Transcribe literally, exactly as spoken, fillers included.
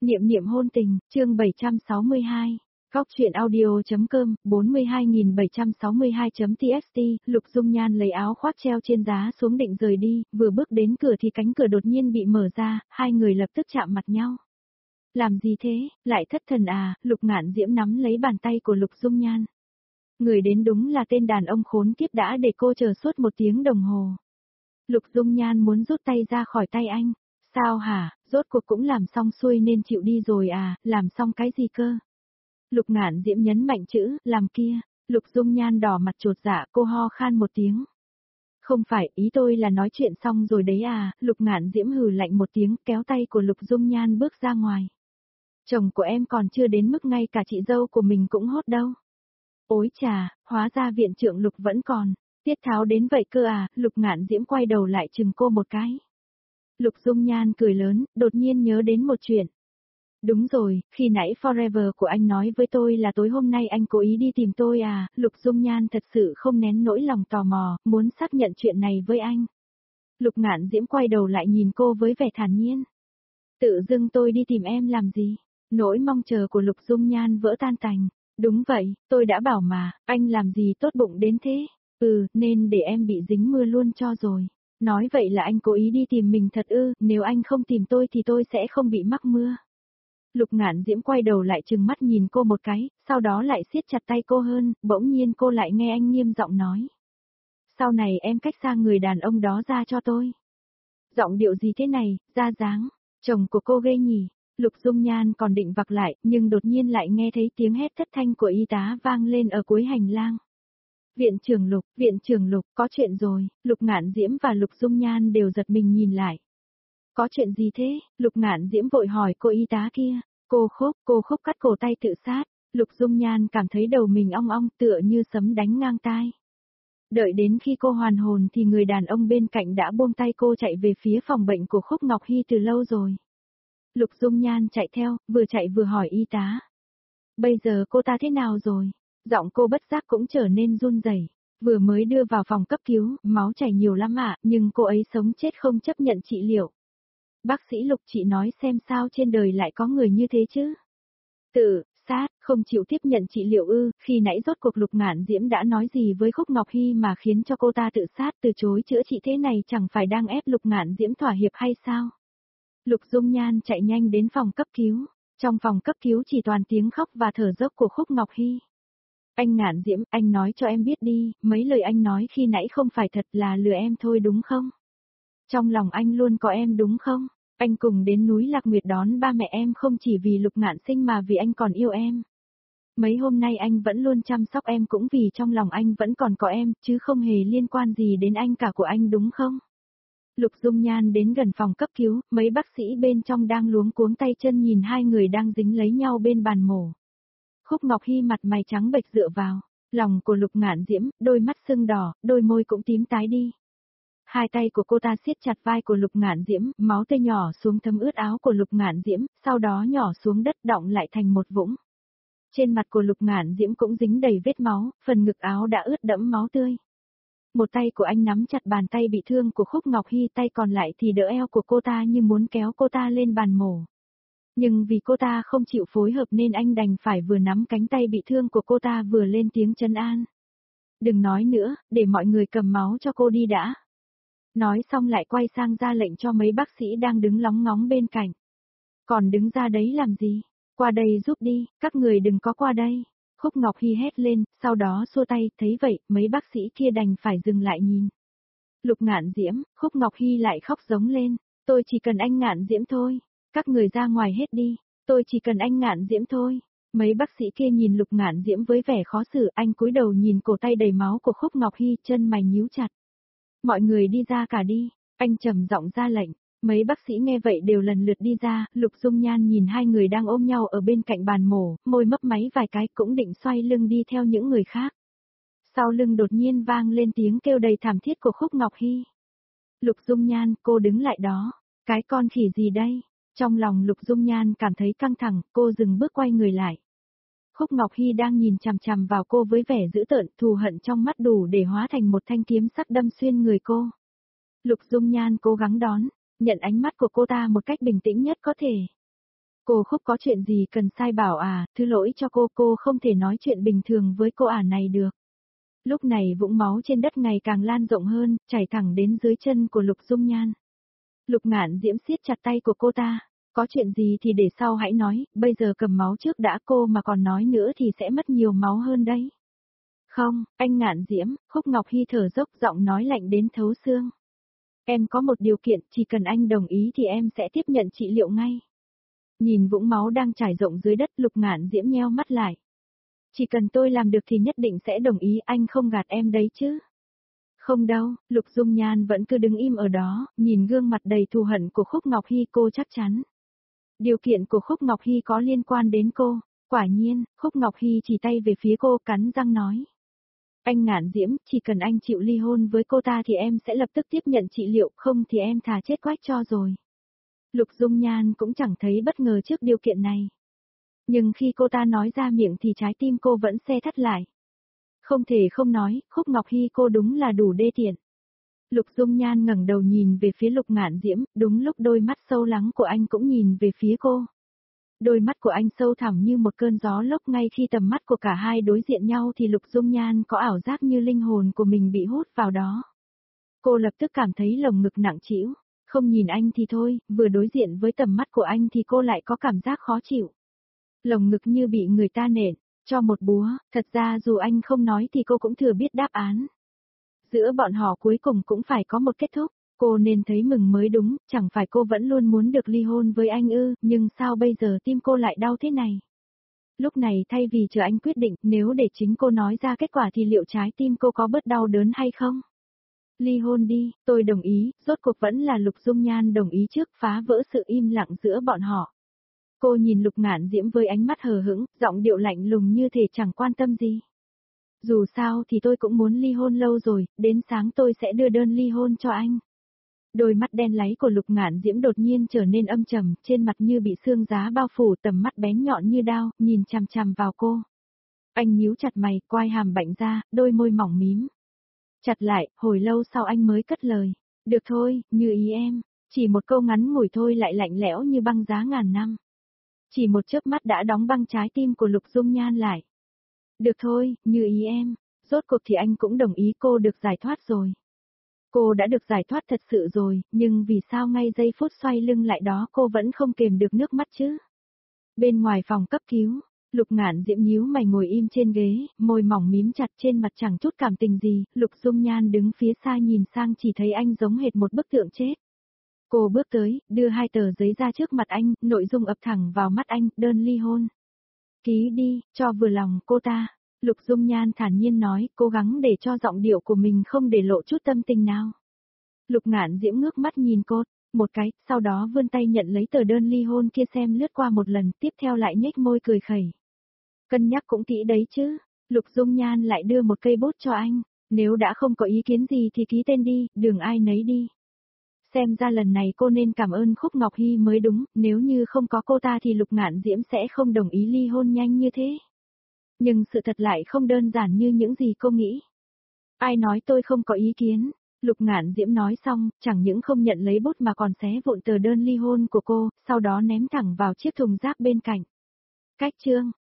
Niệm niệm hôn tình, chương bảy trăm sáu mươi hai. Cóc truyện audio.com, bốn mươi hai nghìn bảy trăm sáu mươi hai chấm txt, Lục Dung Nhan lấy áo khoác treo trên giá xuống định rời đi, vừa bước đến cửa thì cánh cửa đột nhiên bị mở ra, hai người lập tức chạm mặt nhau. Làm gì thế, lại thất thần à, Lục Ngạn Diễm nắm lấy bàn tay của Lục Dung Nhan. Người đến đúng là tên đàn ông khốn kiếp đã để cô chờ suốt một tiếng đồng hồ. Lục Dung Nhan muốn rút tay ra khỏi tay anh. Sao hả, rốt cuộc cũng làm xong xuôi nên chịu đi rồi à, làm xong cái gì cơ? Lục Ngạn Diễm nhấn mạnh chữ, làm kia. Lục Dung Nhan đỏ mặt chột dạ, cô ho khan một tiếng. Không phải, ý tôi là nói chuyện xong rồi đấy à, Lục Ngạn Diễm hừ lạnh một tiếng, kéo tay của Lục Dung Nhan bước ra ngoài. Chồng của em còn chưa đến mức ngay cả chị dâu của mình cũng hốt đâu. Ôi chà, hóa ra viện trưởng Lục vẫn còn. Tiết tháo đến vậy cơ à, Lục Ngạn Diễm quay đầu lại chừng cô một cái. Lục Dung Nhan cười lớn, đột nhiên nhớ đến một chuyện. Đúng rồi, khi nãy Forever của anh nói với tôi là tối hôm nay anh cố ý đi tìm tôi à, Lục Dung Nhan thật sự không nén nỗi lòng tò mò, muốn xác nhận chuyện này với anh. Lục Ngạn Diễm quay đầu lại nhìn cô với vẻ thản nhiên. Tự dưng tôi đi tìm em làm gì? Nỗi mong chờ của Lục Dung Nhan vỡ tan tành. Đúng vậy, tôi đã bảo mà, anh làm gì tốt bụng đến thế? Ừ, nên để em bị dính mưa luôn cho rồi. Nói vậy là anh cố ý đi tìm mình thật ư, nếu anh không tìm tôi thì tôi sẽ không bị mắc mưa. Lục Ngạn Diễm quay đầu lại trừng mắt nhìn cô một cái, sau đó lại siết chặt tay cô hơn, bỗng nhiên cô lại nghe anh nghiêm giọng nói. Sau này em cách xa người đàn ông đó ra cho tôi. Giọng điệu gì thế này, ra dáng, chồng của cô ghê nhỉ. Lục Dung Nhan còn định vặc lại, nhưng đột nhiên lại nghe thấy tiếng hét thất thanh của y tá vang lên ở cuối hành lang. Viện trưởng Lục, viện trưởng Lục, có chuyện rồi, Lục Ngạn Diễm và Lục Dung Nhan đều giật mình nhìn lại. Có chuyện gì thế? Lục Ngạn Diễm vội hỏi cô y tá kia. Cô Khúc, cô Khúc cắt cổ tay tự sát. Lục Dung Nhan cảm thấy đầu mình ong ong tựa như sấm đánh ngang tai. Đợi đến khi cô hoàn hồn thì người đàn ông bên cạnh đã buông tay cô chạy về phía phòng bệnh của Khúc Ngọc Hy từ lâu rồi. Lục Dung Nhan chạy theo, vừa chạy vừa hỏi y tá. Bây giờ cô ta thế nào rồi? Giọng cô bất giác cũng trở nên run rẩy. Vừa mới đưa vào phòng cấp cứu, máu chảy nhiều lắm ạ, nhưng cô ấy sống chết không chấp nhận trị liệu. Bác sĩ Lục, chị nói xem sao trên đời lại có người như thế chứ? Tự sát, không chịu tiếp nhận trị liệu ư, khi nãy rốt cuộc Lục Ngạn Diễm đã nói gì với Khúc Ngọc Hy mà khiến cho cô ta tự sát từ chối chữa trị thế này, chẳng phải đang ép Lục Ngạn Diễm thỏa hiệp hay sao? Lục Dung Nhan chạy nhanh đến phòng cấp cứu. Trong phòng cấp cứu chỉ toàn tiếng khóc và thở dốc của Khúc Ngọc Hy. Anh Ngạn Diễm, anh nói cho em biết đi, mấy lời anh nói khi nãy không phải thật, là lừa em thôi đúng không? Trong lòng anh luôn có em đúng không? Anh cùng đến núi Lạc Nguyệt đón ba mẹ em không chỉ vì Lục Ngạn Sinh mà vì anh còn yêu em. Mấy hôm nay anh vẫn luôn chăm sóc em cũng vì trong lòng anh vẫn còn có em, chứ không hề liên quan gì đến anh cả của anh đúng không? Lục Dung Nhan đến gần phòng cấp cứu, mấy bác sĩ bên trong đang luống cuống tay chân nhìn hai người đang dính lấy nhau bên bàn mổ. Khúc Ngọc Hy mặt mày trắng bệch dựa vào, lòng của Lục Ngạn Diễm, đôi mắt sưng đỏ, đôi môi cũng tím tái đi. Hai tay của cô ta siết chặt vai của Lục Ngạn Diễm, máu tươi nhỏ xuống thấm ướt áo của Lục Ngạn Diễm, sau đó nhỏ xuống đất đọng lại thành một vũng. Trên mặt của Lục Ngạn Diễm cũng dính đầy vết máu, phần ngực áo đã ướt đẫm máu tươi. Một tay của anh nắm chặt bàn tay bị thương của Khúc Ngọc Hy, tay còn lại thì đỡ eo của cô ta như muốn kéo cô ta lên bàn mổ. Nhưng vì cô ta không chịu phối hợp nên anh đành phải vừa nắm cánh tay bị thương của cô ta vừa lên tiếng trấn an. Đừng nói nữa, để mọi người cầm máu cho cô đi đã. Nói xong lại quay sang ra lệnh cho mấy bác sĩ đang đứng lóng ngóng bên cạnh. Còn đứng ra đấy làm gì? Qua đây giúp đi, các người đừng có qua đây. Khúc Ngọc Hy hét lên, sau đó xua tay, thấy vậy, mấy bác sĩ kia đành phải dừng lại nhìn. Lục Ngạn Diễm, Khúc Ngọc Hy lại khóc giống lên, tôi chỉ cần anh Ngạn Diễm thôi, các người ra ngoài hết đi, tôi chỉ cần anh Ngạn Diễm thôi. Mấy bác sĩ kia nhìn Lục Ngạn Diễm với vẻ khó xử, anh cúi đầu nhìn cổ tay đầy máu của Khúc Ngọc Hy, chân mày nhíu chặt. Mọi người đi ra cả đi, anh trầm giọng ra lệnh. Mấy bác sĩ nghe vậy đều lần lượt đi ra, Lục Dung Nhan nhìn hai người đang ôm nhau ở bên cạnh bàn mổ, môi mấp máy vài cái cũng định xoay lưng đi theo những người khác. Sau lưng đột nhiên vang lên tiếng kêu đầy thảm thiết của Khúc Ngọc Hy. Lục Dung Nhan, cô đứng lại đó, cái con khỉ gì đây? Trong lòng Lục Dung Nhan cảm thấy căng thẳng, cô dừng bước quay người lại. Khúc Ngọc Hy đang nhìn chằm chằm vào cô với vẻ dữ tợn, thù hận trong mắt đủ để hóa thành một thanh kiếm sắc đâm xuyên người cô. Lục Dung Nhan cố gắng đón, nhận ánh mắt của cô ta một cách bình tĩnh nhất có thể. Cô Khúc có chuyện gì cần sai bảo à, thứ lỗi cho cô, cô không thể nói chuyện bình thường với cô ả này được. Lúc này vũng máu trên đất ngày càng lan rộng hơn, chảy thẳng đến dưới chân của Lục Dung Nhan. Lục Ngạn Diễm siết chặt tay của cô ta, có chuyện gì thì để sau hãy nói, bây giờ cầm máu trước đã, cô mà còn nói nữa thì sẽ mất nhiều máu hơn đấy. Không, anh Ngạn Diễm, Khúc Ngọc Hy thở dốc giọng nói lạnh đến thấu xương. Em có một điều kiện, chỉ cần anh đồng ý thì em sẽ tiếp nhận trị liệu ngay. Nhìn vũng máu đang trải rộng dưới đất, Lục Ngạn Diễm nheo mắt lại. Chỉ cần tôi làm được thì nhất định sẽ đồng ý, anh không gạt em đấy chứ. Không đâu, Lục Dung Nhan vẫn cứ đứng im ở đó, nhìn gương mặt đầy thù hận của Khúc Ngọc Hy, cô chắc chắn. Điều kiện của Khúc Ngọc Hy có liên quan đến cô. Quả nhiên, Khúc Ngọc Hy chỉ tay về phía cô, cắn răng nói. Anh Ngạn Diễm, chỉ cần anh chịu ly hôn với cô ta thì em sẽ lập tức tiếp nhận trị liệu, không thì em thà chết quách cho rồi. Lục Dung Nhan cũng chẳng thấy bất ngờ trước điều kiện này. Nhưng khi cô ta nói ra miệng thì trái tim cô vẫn se thắt lại. Không thể không nói, Khúc Ngọc Hy cô đúng là đủ đê tiện. Lục Dung Nhan ngẩng đầu nhìn về phía Lục Ngạn Diễm, đúng lúc đôi mắt sâu lắng của anh cũng nhìn về phía cô. Đôi mắt của anh sâu thẳm như một cơn gió lốc, ngay khi tầm mắt của cả hai đối diện nhau thì Lục Dung Nhan có ảo giác như linh hồn của mình bị hút vào đó. Cô lập tức cảm thấy lồng ngực nặng trĩu, không nhìn anh thì thôi, vừa đối diện với tầm mắt của anh thì cô lại có cảm giác khó chịu. Lồng ngực như bị người ta nện, cho một búa, thật ra dù anh không nói thì cô cũng thừa biết đáp án. Giữa bọn họ cuối cùng cũng phải có một kết thúc, cô nên thấy mừng mới đúng, chẳng phải cô vẫn luôn muốn được ly hôn với anh ư, nhưng sao bây giờ tim cô lại đau thế này? Lúc này thay vì chờ anh quyết định, nếu để chính cô nói ra kết quả thì liệu trái tim cô có bớt đau đớn hay không? Ly hôn đi, tôi đồng ý, rốt cuộc vẫn là Lục Dung Nhan đồng ý trước, phá vỡ sự im lặng giữa bọn họ. Cô nhìn Lục Ngạn Diễm với ánh mắt hờ hững, giọng điệu lạnh lùng như thể chẳng quan tâm gì. Dù sao thì tôi cũng muốn ly hôn lâu rồi, đến sáng tôi sẽ đưa đơn ly hôn cho anh. Đôi mắt đen láy của Lục Ngạn Diễm đột nhiên trở nên âm trầm, trên mặt như bị sương giá bao phủ, tầm mắt bén nhọn như đao, nhìn chằm chằm vào cô. Anh nhíu chặt mày, quai hàm bạnh ra, đôi môi mỏng mím. Chặt lại, hồi lâu sau anh mới cất lời. Được thôi, như ý em. Chỉ một câu ngắn ngủi thôi lại lạnh lẽo như băng giá ngàn năm. Chỉ một chớp mắt đã đóng băng trái tim của Lục Dung Nhan lại. Được thôi, như ý em. Rốt cuộc thì anh cũng đồng ý, cô được giải thoát rồi. Cô đã được giải thoát thật sự rồi, nhưng vì sao ngay giây phút xoay lưng lại đó cô vẫn không kềm được nước mắt chứ? Bên ngoài phòng cấp cứu, Lục Ngạn Diễm nhíu mày ngồi im trên ghế, môi mỏng mím chặt, trên mặt chẳng chút cảm tình gì, Lục Dung Nhan đứng phía xa nhìn sang chỉ thấy anh giống hệt một bức tượng chết. Cô bước tới, đưa hai tờ giấy ra trước mặt anh, nội dung ập thẳng vào mắt anh, đơn ly hôn. Ký đi, cho vừa lòng cô ta. Lục Dung Nhan thản nhiên nói, cố gắng để cho giọng điệu của mình không để lộ chút tâm tình nào. Lục Ngạn Diễm ngước mắt nhìn cô, một cái, sau đó vươn tay nhận lấy tờ đơn ly hôn kia xem lướt qua một lần, tiếp theo lại nhếch môi cười khẩy. Cân nhắc cũng kỹ đấy chứ. Lục Dung Nhan lại đưa một cây bút cho anh, nếu đã không có ý kiến gì thì ký tên đi, đường ai nấy đi. Xem ra lần này cô nên cảm ơn Khúc Ngọc Hy mới đúng, nếu như không có cô ta thì Lục Ngạn Diễm sẽ không đồng ý ly hôn nhanh như thế. Nhưng sự thật lại không đơn giản như những gì cô nghĩ. Ai nói tôi không có ý kiến? Lục Ngạn Diễm nói xong, chẳng những không nhận lấy bút mà còn xé vụn tờ đơn ly hôn của cô, sau đó ném thẳng vào chiếc thùng rác bên cạnh. Cách chương